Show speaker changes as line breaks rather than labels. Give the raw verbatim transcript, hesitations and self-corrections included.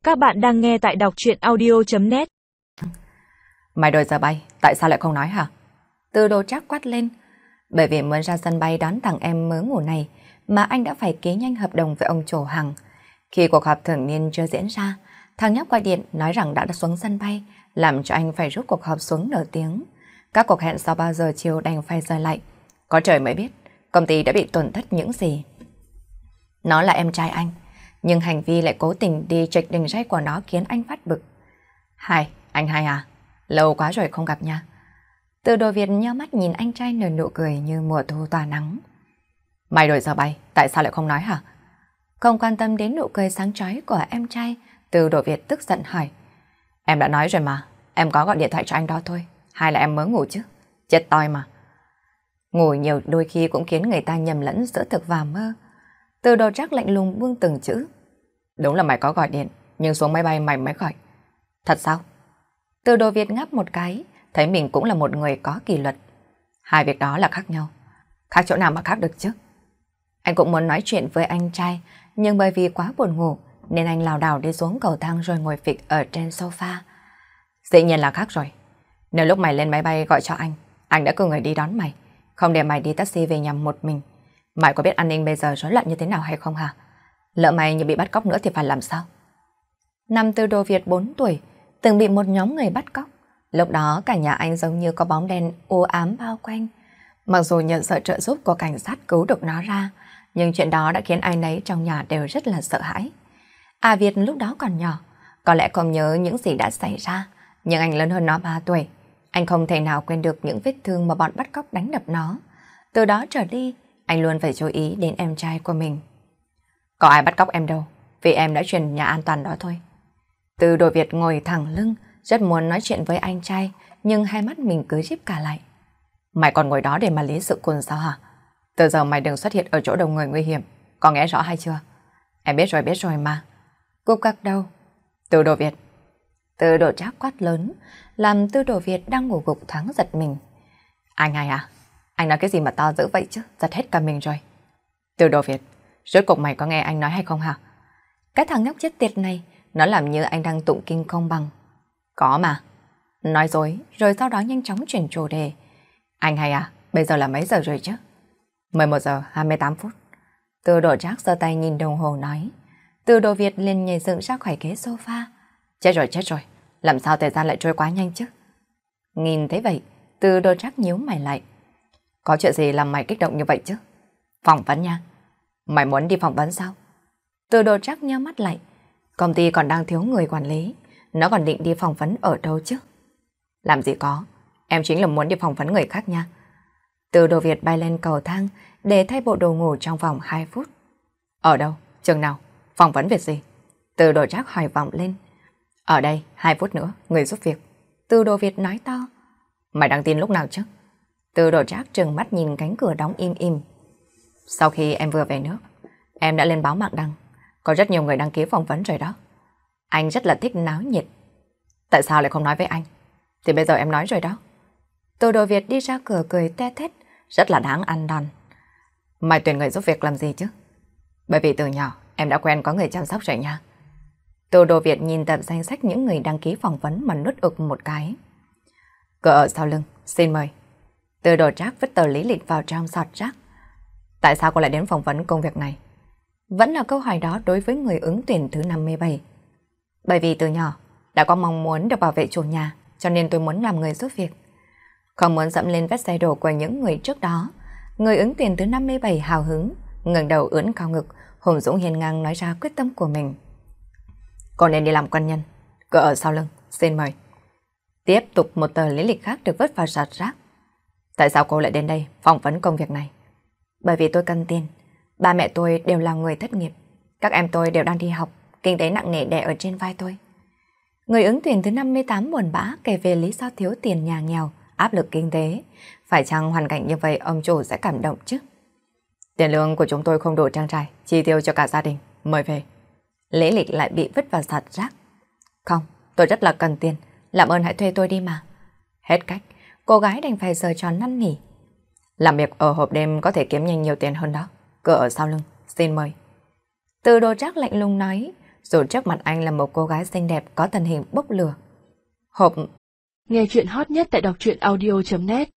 Các bạn đang nghe tại đọc truyện audio chấm net.
Mày đòi giờ bay, tại sao lại không nói hả? Từ Đồ Trác quát lên. Bởi vì muốn ra sân bay đón thằng em mới ngủ này mà anh đã phải ký nhanh hợp đồng với ông chủ Hằng. Khi cuộc họp thường niên chưa diễn ra, thằng nhóc gọi điện nói rằng đã xuống sân bay, làm cho anh phải rút cuộc họp xuống nửa tiếng. Các cuộc hẹn sau ba giờ chiều đành phải rời lại. Có trời mới biết công ty đã bị tổn thất những gì. Nó là em trai anh, nhưng hành vi lại cố tình đi trệch đường ray của nó khiến anh phát bực. Hai, anh hai à? Lâu quá rồi không gặp nha. Từ Đồ Việt nheo mắt nhìn anh trai nở nụ cười như mùa thu tỏa nắng. Mày đổi giờ bay, tại sao lại không nói hả? Không quan tâm đến nụ cười sáng chói của em trai, Từ Đồ Việt tức giận hỏi. Em đã nói rồi mà, em có gọi điện thoại cho anh đó thôi. Hay là em mới ngủ chứ? Chết toi mà. Ngủ nhiều đôi khi cũng khiến người ta nhầm lẫn giữa thực và mơ. Từ Đồ Trác lạnh lùng buông từng chữ. Đúng là mày có gọi điện, nhưng xuống máy bay mày mới gọi. Thật sao? Từ Đồ Việt ngáp một cái, thấy mình cũng là một người có kỷ luật. Hai việc đó là khác nhau. Khác chỗ nào mà khác được chứ? Anh cũng muốn nói chuyện với anh trai, nhưng bởi vì quá buồn ngủ, nên anh lảo đảo đi xuống cầu thang rồi ngồi phịch ở trên sofa. Dĩ nhiên là khác rồi. Nếu lúc mày lên máy bay gọi cho anh, anh đã cử người đi đón mày, không để mày đi taxi về nhà một mình. Mày có biết an ninh bây giờ rối loạn như thế nào hay không hả? Lỡ mày như bị bắt cóc nữa thì phải làm sao? Năm Từ Đồ Việt bốn tuổi, từng bị một nhóm người bắt cóc. Lúc đó cả nhà anh giống như có bóng đen u ám bao quanh. Mặc dù nhận sự trợ giúp của cảnh sát cứu được nó ra, nhưng chuyện đó đã khiến ai nấy trong nhà đều rất là sợ hãi. À Việt lúc đó còn nhỏ, có lẽ không nhớ những gì đã xảy ra, nhưng anh lớn hơn nó ba tuổi. Anh không thể nào quên được những vết thương mà bọn bắt cóc đánh đập nó. Từ đó trở đi, anh luôn phải chú ý đến em trai của mình. Có ai bắt cóc em đâu, vì em đã chuyển nhà an toàn đó thôi. Từ Đồ Việt ngồi thẳng lưng, rất muốn nói chuyện với anh trai, nhưng hai mắt mình cứ ríp cả lại. Mày còn ngồi đó để mà lý sự cùn sao hả? Từ giờ mày đừng xuất hiện ở chỗ đông người nguy hiểm, có nghe rõ hay chưa? Em biết rồi biết rồi mà. Cúc cắc đâu? Từ Đồ Việt. Từ Đồ Trác quát lớn, làm Từ Đồ Việt đang ngủ gục thoáng giật mình. Anh hai à? Anh nói cái gì mà to dữ vậy chứ, giật hết cả mình rồi. Từ Đồ Việt, rốt cuộc mày có nghe anh nói hay không hả? Cái thằng nhóc chết tiệt này, nó làm như anh đang tụng kinh không bằng. Có mà. Nói dối, rồi sau đó nhanh chóng chuyển chủ đề. Anh hay à, bây giờ là mấy giờ rồi chứ? mười một giờ hai mươi tám phút. Từ Đồ Trác giơ tay nhìn đồng hồ nói. Từ Đồ Việt liền nhảy dựng ra khỏi ghế sofa. Chết rồi, chết rồi, làm sao thời gian lại trôi quá nhanh chứ? Nhìn thấy vậy, Từ Đồ Trác nhíu mày lại. Có chuyện gì làm mày kích động như vậy chứ? Phỏng vấn nha. Mày muốn đi phỏng vấn sao? Từ Đồ Trác nhíu mắt lại. Công ty còn đang thiếu người quản lý, nó còn định đi phỏng vấn ở đâu chứ? Làm gì có, em chính là muốn đi phỏng vấn người khác nha. Từ Đồ Việt bay lên cầu thang để thay bộ đồ ngủ trong vòng hai phút. Ở đâu? Chừng nào? Phỏng vấn việc gì? Từ Đồ Trác hỏi vọng lên. Ở đây, hai phút nữa, người giúp việc. Từ Đồ Việt nói to. Mày đăng tin lúc nào chứ? Từ Đồ Trác trừng mắt nhìn cánh cửa đóng im im. Sau khi em vừa về nước, em đã lên báo mạng đăng. Có rất nhiều người đăng ký phỏng vấn rồi đó. Anh rất là thích náo nhiệt. Tại sao lại không nói với anh? Thì bây giờ em nói rồi đó. Từ Đồ Việt đi ra cửa cười te thét, rất là đáng ăn đòn. Mày tuyển người giúp việc làm gì chứ? Bởi vì từ nhỏ em đã quen có người chăm sóc rồi nha. Từ Đồ Việt nhìn tập danh sách những người đăng ký phỏng vấn mà nuốt ực một cái. Cửa ở sau lưng, xin mời. Từ Đồ Trác vứt tờ lý lịch vào trong sọt rác. Tại sao cô lại đến phỏng vấn công việc này? Vẫn là câu hỏi đó đối với người ứng tuyển thứ năm mươi bảy. Bởi vì từ nhỏ đã có mong muốn được bảo vệ chủ nhà, cho nên tôi muốn làm người giúp việc. Không muốn dẫm lên vết xe đổ của những người trước đó, người ứng tuyển thứ năm mươi bảy hào hứng, ngẩng đầu ưỡn cao ngực, hùng dũng hiên ngang nói ra quyết tâm của mình. Cô nên đi làm quân nhân. Cửa ở sau lưng, xin mời. Tiếp tục một tờ lý lịch khác được vứt vào sọt rác. Tại sao cô lại đến đây phỏng vấn công việc này? Bởi vì tôi cần tiền. Ba mẹ tôi đều là người thất nghiệp. Các em tôi đều đang đi học, kinh tế nặng nề đè ở trên vai tôi. Người ứng tuyển thứ năm mươi tám buồn bã kể về lý do thiếu tiền, nhà nghèo, áp lực kinh tế. Phải chăng hoàn cảnh như vậy ông chủ sẽ cảm động chứ? Tiền lương của chúng tôi không đủ trang trải, chi tiêu cho cả gia đình. Mời về. Lý lịch lại bị vứt vào sọt rác. Không, tôi rất là cần tiền. Làm ơn hãy thuê tôi đi mà. Hết cách, cô gái đành phải giở trò năn nỉ. Làm việc ở hộp đêm có thể kiếm nhanh nhiều tiền hơn đó. Cửa ở sau lưng, xin mời. Từ Đồ Trác lạnh lùng nói, Dù trước mặt anh là một cô gái xinh đẹp có thân hình bốc lửa. Hộp.
Nghe chuyện hot nhất tại đọc truyện audio chấm net